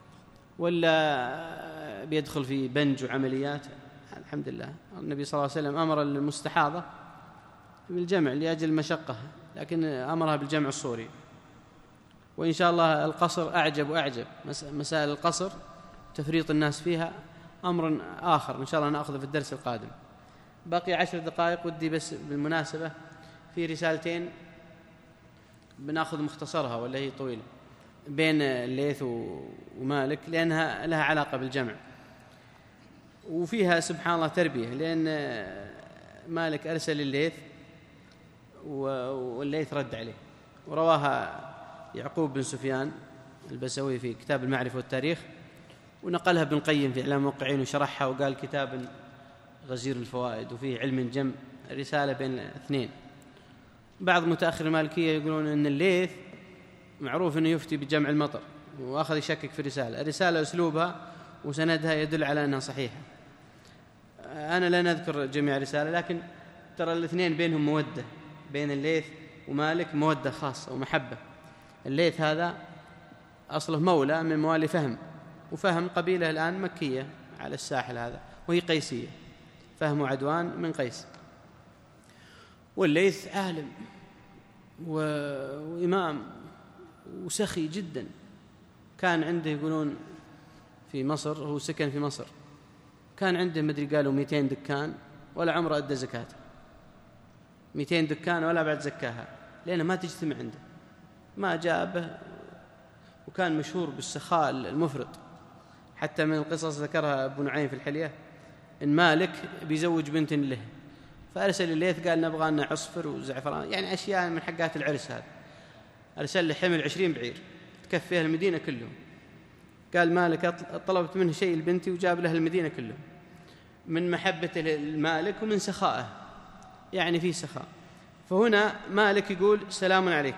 ولا بيدخل في بنج وعمليات. الحمد لله النبي صلى الله عليه وسلم أمر المستحاضة بالجمع لأجل المشقة، لكن أمرها بالجمع الصوري. وإن شاء الله القصر أعجب وأعجب، مسائل القصر تفريط الناس فيها أمر آخر إن شاء الله نأخذه في الدرس القادم. باقي عشر دقائق، ودي بس بالمناسبة في رسالتين بنأخذ مختصرها ولا هي طويلة بين الليث ومالك، لأنها لها علاقة بالجمع، وفيها سبحان الله تربية، لأن مالك أرسل الليث والليث رد عليه، ورواها يعقوب بن سفيان البسوي في كتاب المعرفة والتاريخ، ونقلها ابن القيم في إعلام الموقعين وشرحها وقال كتاب غزير الفوائد وفيه علم الجمع، رسالة بين اثنين. بعض متأخر المالكية يقولون أن الليث معروف أنه يفتي بجمع المطر، وأخذ يشكك في الرسالة. الرسالة أسلوبها وسندها يدل على أنها صحيحة. أنا لا نذكر جميع الرسالة، لكن ترى الاثنين بينهم مودة، بين الليث ومالك مودة خاصة ومحبة. الليث هذا أصله مولى من موالي فهم، وفهم قبيلة الآن مكية على الساحل هذا، وهي قيسية، فهم عدوان من قيس. والليث عالم وإمام وسخي جدا. كان عنده يقولون في مصر، هو سكن في مصر، كان عنده مدري قالوا مئتين دكان ولا عمره أدى زكاته. مئتين دكان ولا بعد زكاها، لأنه ما تجتمع عنده، ما جابه. وكان مشهور بالسخاء المفرط. حتى من القصص ذكرها أبو نعيم في الحلية إن مالك بيزوج بنت له، فأرسل الليث قال نبغى لنا عصفر وزعفران، يعني أشياء من حقات العرس. هذا أرسل له حمل عشرين بعير تكفيها المدينة كلهم. قال مالك طلبت منه شيء لبنتي وجاب لها المدينة كلهم، من محبته للمالك ومن سخائه، يعني في سخاء. فهنا مالك يقول سلام عليك،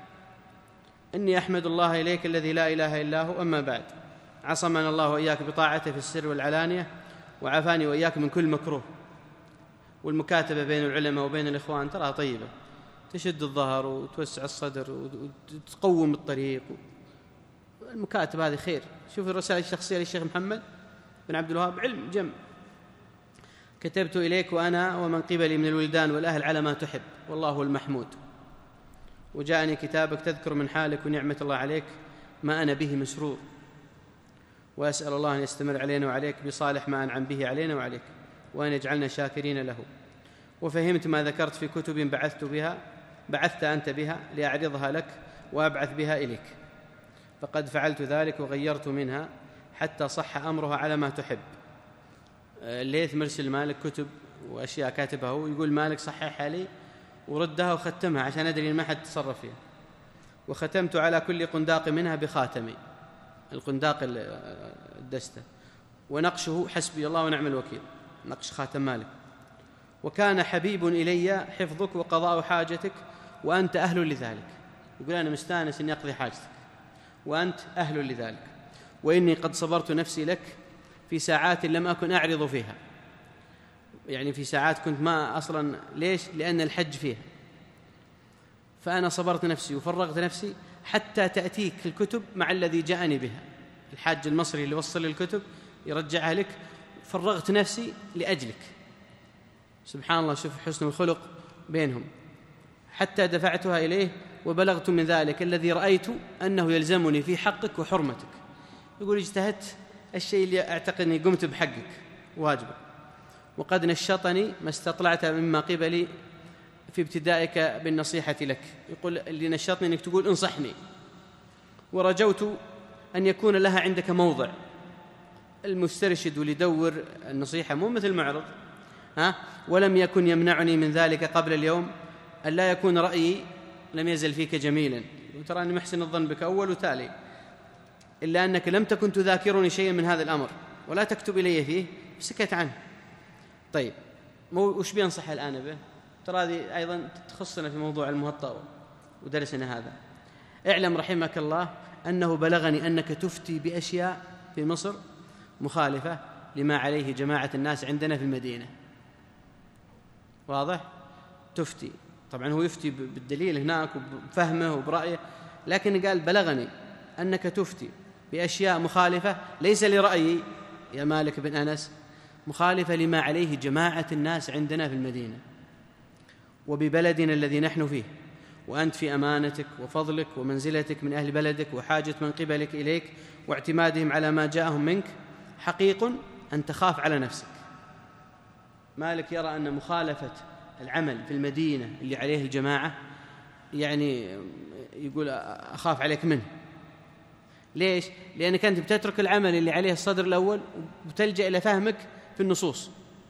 إني أحمد الله إليك الذي لا إله إلا هو، أما بعد، عصمنا الله وإياك بطاعته في السر والعلانية، وعافاني وإياك من كل مكروه. والمكاتبة بين العلماء وبين الإخوان ترى طيبة، تشد الظهر وتوسع الصدر وتقوم الطريق. المكاتبة هذه خير. شوف الرسالة الشخصية للشيخ محمد بن عبد الوهاب، علم جم. كتبت إليك وأنا ومن قبلي من الولدان والأهل على ما تحب، والله هو المحمود. وجاءني كتابك تذكر من حالك ونعمة الله عليك ما أنا به مسرور، وأسأل الله أن يستمر علينا وعليك بصالح ما أنعم به علينا وعليك، وأن يجعلنا شاكرين له. وفهمت ما ذكرت في كتب بعثت بها بعثت أنت بها لأعرضها لك وأبعث بها إليك، فقد فعلت ذلك وغيرت منها حتى صح أمرها على ما تحب. الليث مرسل مالك كتب وأشياء كاتبها هو، يقول مالك صححها لي وردها وختمها عشان أدري ما حد تصرف فيها. وختمت على كل قنداق منها بخاتمي، القنداق الدستة، ونقشه حسبي الله ونعم الوكيل، نقش خاتم مالك. وكان حبيب إلي حفظك وقضاء حاجتك وأنت أهل لذلك. يقول أنا مستانس أن أقضي حاجتك وأنت أهل لذلك، وإني قد صبرت نفسي لك في ساعات لم أكن أعرض فيها، يعني في ساعات كنت ما أصلا. ليش؟ لأن الحج فيها، فأنا صبرت نفسي وفرغت نفسي حتى تأتيك الكتب مع الذي جاءني بها. الحاج المصري اللي وصل الكتب يرجعها لك، فرغت نفسي لأجلك. سبحان الله، شوف حسن الخلق بينهم. حتى دفعتها إليه وبلغت من ذلك الذي رأيت أنه يلزمني في حقك وحرمتك. يقول اجتهدت الشيء اللي أعتقد أني قمت بحقك واجبك، وقد نشطني ما استطلعت مما قبلي في ابتدائك بالنصيحة لك. يقول اللي نشطني أنك تقول انصحني، ورجوت أن يكون لها عندك موضع. المسترشد وليدور النصيحة مو مثل معرض، ها؟ ولم يكن يمنعني من ذلك قبل اليوم أن لا يكون رأيي لم يزل فيك جميلا، وترى أني محسن الظن بك أول وتالي، إلا أنك لم تكن تذاكرني شيئا من هذا الأمر ولا تكتب إلي فيه، سكت عنه. طيب وش بينصح الآن به؟ ترى هذه أيضا تخصنا في موضوع الموطأ ودرسنا هذا. اعلم رحمك الله أنه بلغني أنك تفتي بأشياء في مصر مخالفة لما عليه جماعة الناس عندنا في المدينة. واضح؟ تفتي، طبعا هو يفتي بالدليل هناك وبفهمه وبرأيه، لكن قال بلغني أنك تفتي بأشياء مخالفة ليس لرأيي يا مالك بن أنس، مخالفة لما عليه جماعة الناس عندنا في المدينة وببلدنا الذي نحن فيه، وأنت في أمانتك وفضلك ومنزلتك من أهل بلدك وحاجة من قبلك إليك واعتمادهم على ما جاءهم منك، حقيق أن تخاف على نفسك. مالك يرى أن مخالفة العمل في المدينة اللي عليه الجماعة يعني يقول أخاف عليك منه. ليش؟ لأنك أنت بتترك العمل اللي عليه الصدر الأول وتلجأ إلى فهمك في النصوص،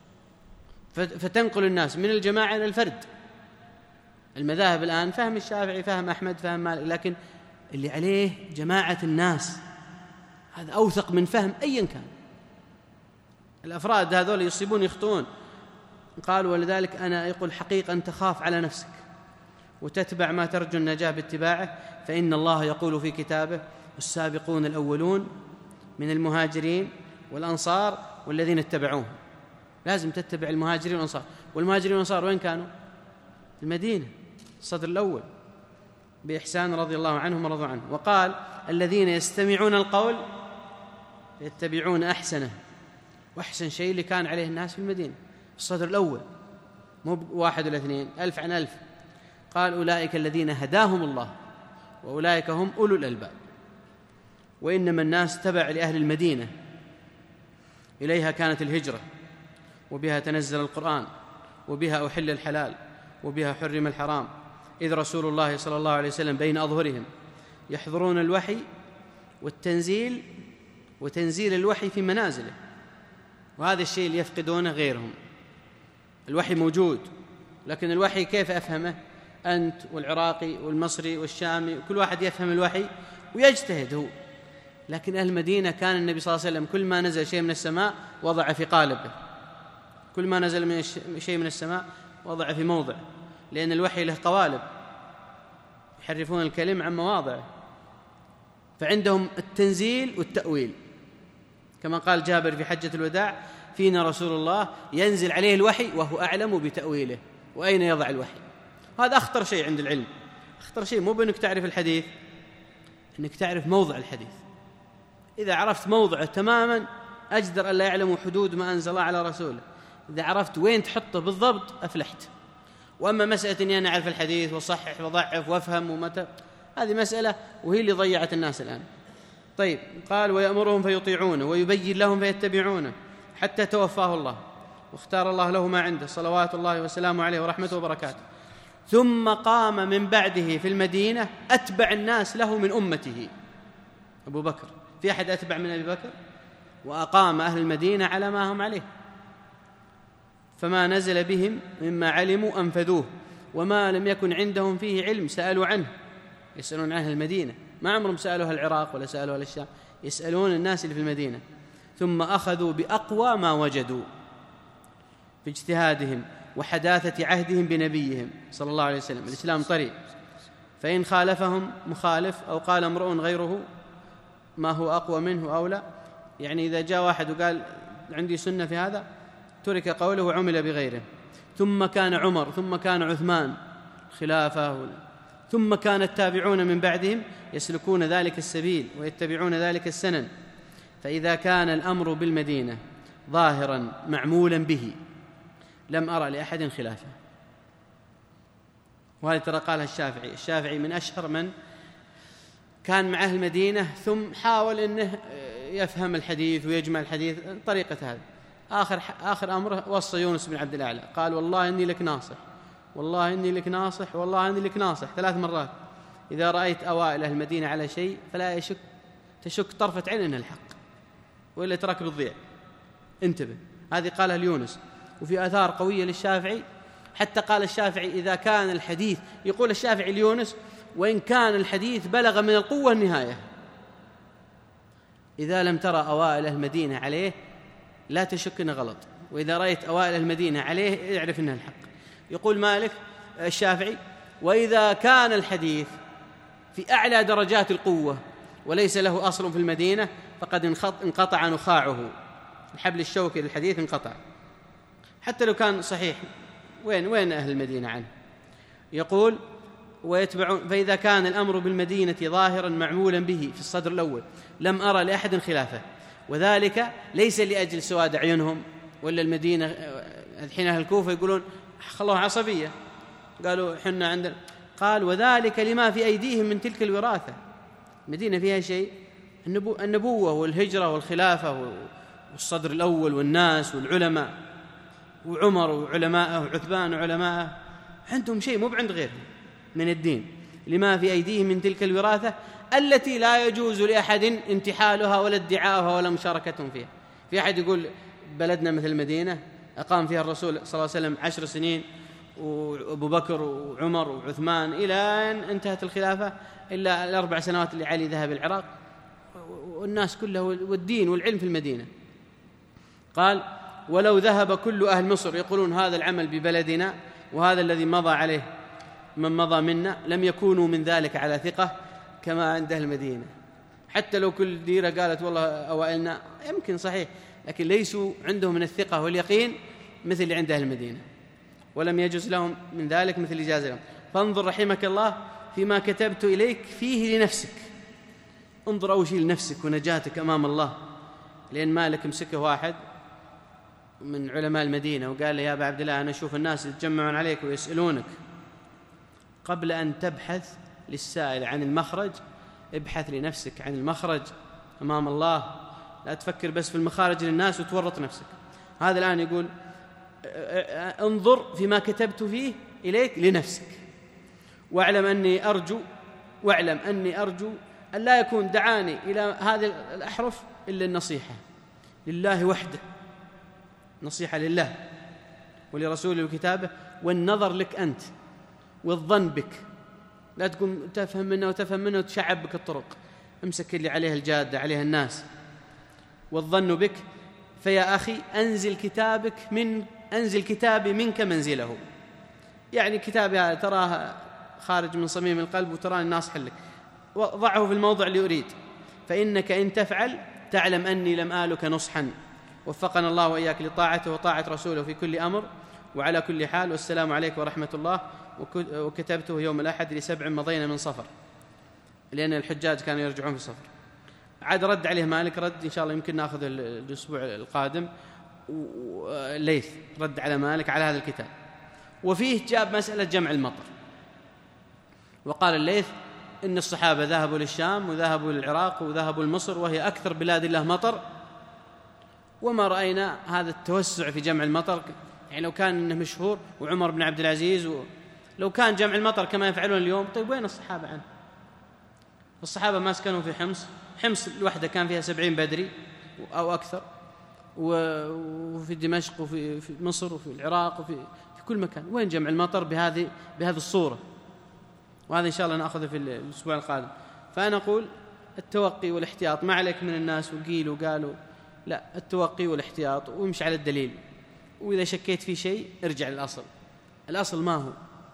فتنقل الناس من الجماعة إلى الفرد. المذاهب الآن فهم الشافعي، فهم أحمد، فهم مالك، لكن اللي عليه جماعة الناس هذا أوثق من فهم أيا كان. الأفراد هذول يصيبون يخطئون. قالوا ولذلك أنا يقول حقيقة أن تخاف على نفسك وتتبع ما ترجو النجاة باتباعه، فإن الله يقول في كتابه السابقون الأولون من المهاجرين والأنصار والذين اتبعوهم. لازم تتبع المهاجرين والأنصار. والمهاجرين والأنصار وين كانوا؟ المدينة، الصدر الأول بإحسان رضي الله عنهم ورضوا عنه. وقال الذين يستمعون القول يتبعون أحسنه، وأحسن شيء اللي كان عليه الناس في المدينة الصدر الأول، مو واحد ولا اثنين، ألف عن ألف. قال أولئك الذين هداهم الله وأولئك هم أولو الألباب. وإنما الناس تبع لأهل المدينة، إليها كانت الهجرة، وبها تنزل القرآن، وبها أحل الحلال، وبها حرم الحرام، إذ رسول الله صلى الله عليه وسلم بين أظهرهم يحضرون الوحي والتنزيل وتنزيل الوحي في منازله، وهذا الشيء اللي يفقدونه غيرهم. الوحي موجود، لكن الوحي كيف أفهمه؟ أنت والعراقي والمصري والشامي كل واحد يفهم الوحي ويجتهد هو. لكن أهل المدينة كان النبي صلى الله عليه وسلم كل ما نزل شيء من السماء وضع في قالبه، كل ما نزل من شيء من السماء وضع في موضع، لأن الوحي له قوالب يحرفون الكلم عن مواضعه. فعندهم التنزيل والتأويل، كما قال جابر في حجة الوداع: فينا رسول الله ينزل عليه الوحي وهو أعلم بتأويله وأين يضع الوحي. هذا أخطر شيء عند العلم. أخطر شيء مو بأنك تعرف الحديث، أنك تعرف موضع الحديث. إذا عرفت موضعه تماما أجدر أن لا يعلموا حدود ما أنزل الله على رسوله. إذا عرفت وين تحطه بالضبط أفلحت. وأما مسألة أني أنا أعرف الحديث وصحح وضعف وأفهم ومتى، هذه مسألة وهي اللي ضيعت الناس الآن. طيب، قال: ويأمرهم فيطيعونه ويبين لهم فيتبعونه حتى توفاه الله واختار الله له ما عنده صلوات الله وسلامه عليه ورحمته وبركاته. ثم قام من بعده في المدينة أتبع الناس له من أمته أبو بكر. في أحد أتبع من أبي بكر؟ وأقام أهل المدينة على ما هم عليه، فما نزل بهم مما علموا أنفذوه، وما لم يكن عندهم فيه علم سألوا عنه. يسألون عن أهل المدينة، ما عمرهم سألوا أهل العراق ولا سألوا أهل الشام، يسألون الناس اللي في المدينة. ثم أخذوا بأقوى ما وجدوا في اجتهادهم وحداثة عهدهم بنبيهم صلى الله عليه وسلم. الإسلام طريق، فإن خالفهم مخالف أو قال امرؤ غيره ما هو أقوى منه أو لا، يعني إذا جاء واحد وقال عندي سنة في هذا ترك قوله وعمل بغيره. ثم كان عمر، ثم كان عثمان خلافة، ثم كان التابعون من بعدهم يسلكون ذلك السبيل ويتبعون ذلك السنن. فإذا كان الأمر بالمدينة ظاهرا معمولا به لم أرى لأحد خلافه. وهذا ترى قالها الشافعي. الشافعي من أشهر من كان مع أهل المدينة ثم حاول أنه يفهم الحديث ويجمع الحديث طريقة هذا. آخر, آخر أمره وصى يونس بن عبد الأعلى، قال: والله إني لك ناصح، والله إني لك ناصح، والله إني لك ناصح ثلاث مرات. إذا رأيت أوائل أهل المدينة على شيء فلا يشك تشك طرفة عين أنه الحق، وإلا ترك بالضيع، انتبه. هذه قالها ليونس. وفي آثار قوية للشافعي، حتى قال الشافعي إذا كان الحديث، يقول الشافعي ليونس: وإن كان الحديث بلغ من القوة النهاية، إذا لم ترى أوائل المدينة عليه لا تشك أنه غلط، وإذا رأيت أوائل المدينة عليه اعرف أنه الحق. يقول مالك الشافعي: وإذا كان الحديث في أعلى درجات القوة وليس له أصل في المدينة فقد انقطع نخاعه، الحبل الشوكي للحديث انقطع، حتى لو كان صحيح. وين وين أهل المدينة عنه؟ يقول: ويتبعون. فإذا كان الأمر بالمدينة ظاهرا معمولا به في الصدر الأول لم أرى لأحد خلافه، وذلك ليس لأجل سواد عيونهم ولا المدينة. الحين أهل الكوفة يقولون خلوها عصبية، قالوا حنا عندنا. قال: وذلك لما في أيديهم من تلك الوراثة. المدينة فيها شيء، النبو النبوة والهجرة والخلافة والصدر الأول والناس والعلماء، وعمر وعلماءه وعثمان وعلماءه، عندهم شيء مو بعند غيرهم من الدين، لما في أيديهم من تلك الوراثة التي لا يجوز لأحد انتحالها ولا ادعاؤها ولا مشاركتهم فيها. في أحد يقول بلدنا مثل المدينة أقام فيها الرسول صلى الله عليه وسلم عشر سنين، وأبو بكر وعمر وعثمان، إلى أن انتهت الخلافة، إلا الأربع سنوات اللي علي ذهب العراق، والناس كلها والدين والعلم في المدينة. قال: ولو ذهب كل أهل مصر يقولون هذا العمل ببلدنا وهذا الذي مضى عليه من مضى منا لم يكونوا من ذلك على ثقة كما عند أهل المدينة. حتى لو كل ديرة قالت والله أوائلنا، يمكن صحيح، لكن ليسوا عندهم من الثقة واليقين مثل اللي عند أهل المدينة، ولم يجوز لهم من ذلك مثل اللي جاز لهم. فانظر رحمك الله فيما كتبت إليك فيه لنفسك. انظر أول شيء لنفسك ونجاتك أمام الله. لأن مالك مسكه واحد من علماء المدينة وقال له: يا أبا عبد الله، أنا أشوف الناس يتجمعون عليك ويسألونك، قبل أن تبحث للسائل عن المخرج، ابحث لنفسك عن المخرج أمام الله، لا تفكر بس في المخارج للناس وتورط نفسك. هذا الآن يقول انظر فيما كتبت فيه إليك لنفسك، واعلم أني أرجو واعلم أني أرجو أن لا يكون دعاني إلى هذه الأحرف إلا النصيحة لله وحده، نصيحة لله ولرسوله وكتابه، والنظر لك أنت والظن بك، لا تقوم تفهم منه وتفهم منه وتشعب بك الطرق، امسك اللي عليها الجادة عليها الناس. والظن بك، فيا أخي أنزل كتابك من أنزل كتابي منك منزله، يعني كتابي هذا تراه خارج من صميم القلب وتراني ناصح لك، ضعه في الموضع اللي أريد، فإنك إن تفعل تعلم أني لم آلك نصحا. وفقنا الله وإياك لطاعته وطاعة رسوله في كل أمر وعلى كل حال. والسلام عليكم ورحمة الله. وكتبته يوم الأحد لسبع مضينا من صفر، لأن الحجاج كانوا يرجعون في صفر. عاد رد عليه مالك رد إن شاء الله يمكن نأخذ الأسبوع القادم، وليث رد على مالك على هذا الكتاب، وفيه جاب مسألة جمع المطر، وقال الليث إن الصحابة ذهبوا للشام وذهبوا للعراق وذهبوا لمصر وهي أكثر بلاد الله مطر، وما رأينا هذا التوسع في جمع المطر. يعني لو كان إنه مشهور وعمر بن عبد العزيز لو كان جمع المطر كما يفعلون اليوم، طيب وين الصحابة عنه؟ الصحابة ما سكنوا في حمص، حمص الوحدة كان فيها سبعين بدري أو أكثر، وفي دمشق وفي في مصر وفي العراق وفي في كل مكان. وين جمع المطر بهذه بهذه الصورة؟ وهذا إن شاء الله نأخذه في الأسبوع القادم. فأنا أقول التوقي والاحتياط، ما عليك من الناس وقيلوا وقالوا، لا، التوقي والاحتياط وامشي على الدليل. وإذا شكيت في شيء ارجع للأصل. الأصل ما هو؟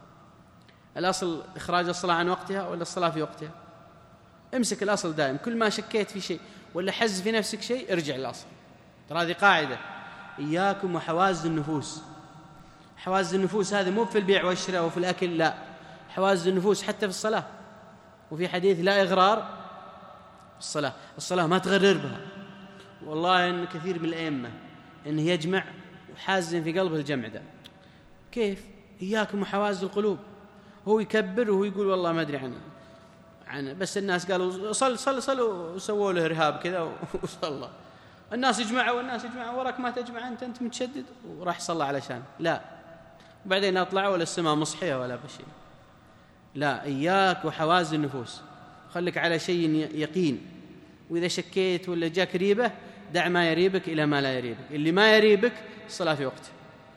الأصل إخراج الصلاة عن وقتها ولا الصلاة في وقتها؟ امسك الأصل دائم. كل ما شكيت في شيء ولا حز في نفسك شيء ارجع للأصل. ترى هذه قاعدة، إياكم وحواز النفوس. حواز النفوس هذه مو في البيع والشراء وفي الأكل، لا، حواز النفوس حتى في الصلاة. وفي حديث لا إغرار الصلاة، الصلاة ما تغرر بها. والله إن كثير من الأئمة إنه يجمع وحازن في قلبه الجمع ده. كيف؟ إياكم وحواز القلوب. هو يكبر وهو يقول والله ما أدري عنه عنه بس الناس قالوا صل صل صل وسووا له إرهاب كذا وصلى. الناس يجمعوا والناس يجمعوا وراك ما تجمع أنت أنت متشدد، وراح صلى علشان لا. وبعدين أطلعوا ولا السماء مصحية ولا بشيء. لا، إياك وحواز النفوس، خلك على شيء يقين. وإذا شكيت ولا جاك ريبة دع ما يريبك إلى ما لا يريبك. اللي ما يريبك الصلاة في وقته،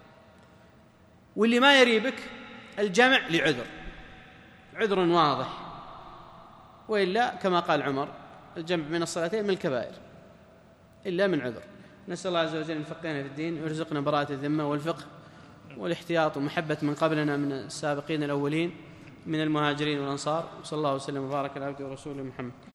واللي ما يريبك الجمع لعذر، عذر واضح، وإلا كما قال عمر الجمع من الصلاتين من الكبائر إلا من عذر. نسأل الله عز وجل أن يفقهنا في الدين ويرزقنا براءة الذمة والفقه والاحتياط ومحبة من قبلنا من السابقين الأولين من المهاجرين والأنصار. وصلى الله وسلم وبارك على عبده ورسوله محمد.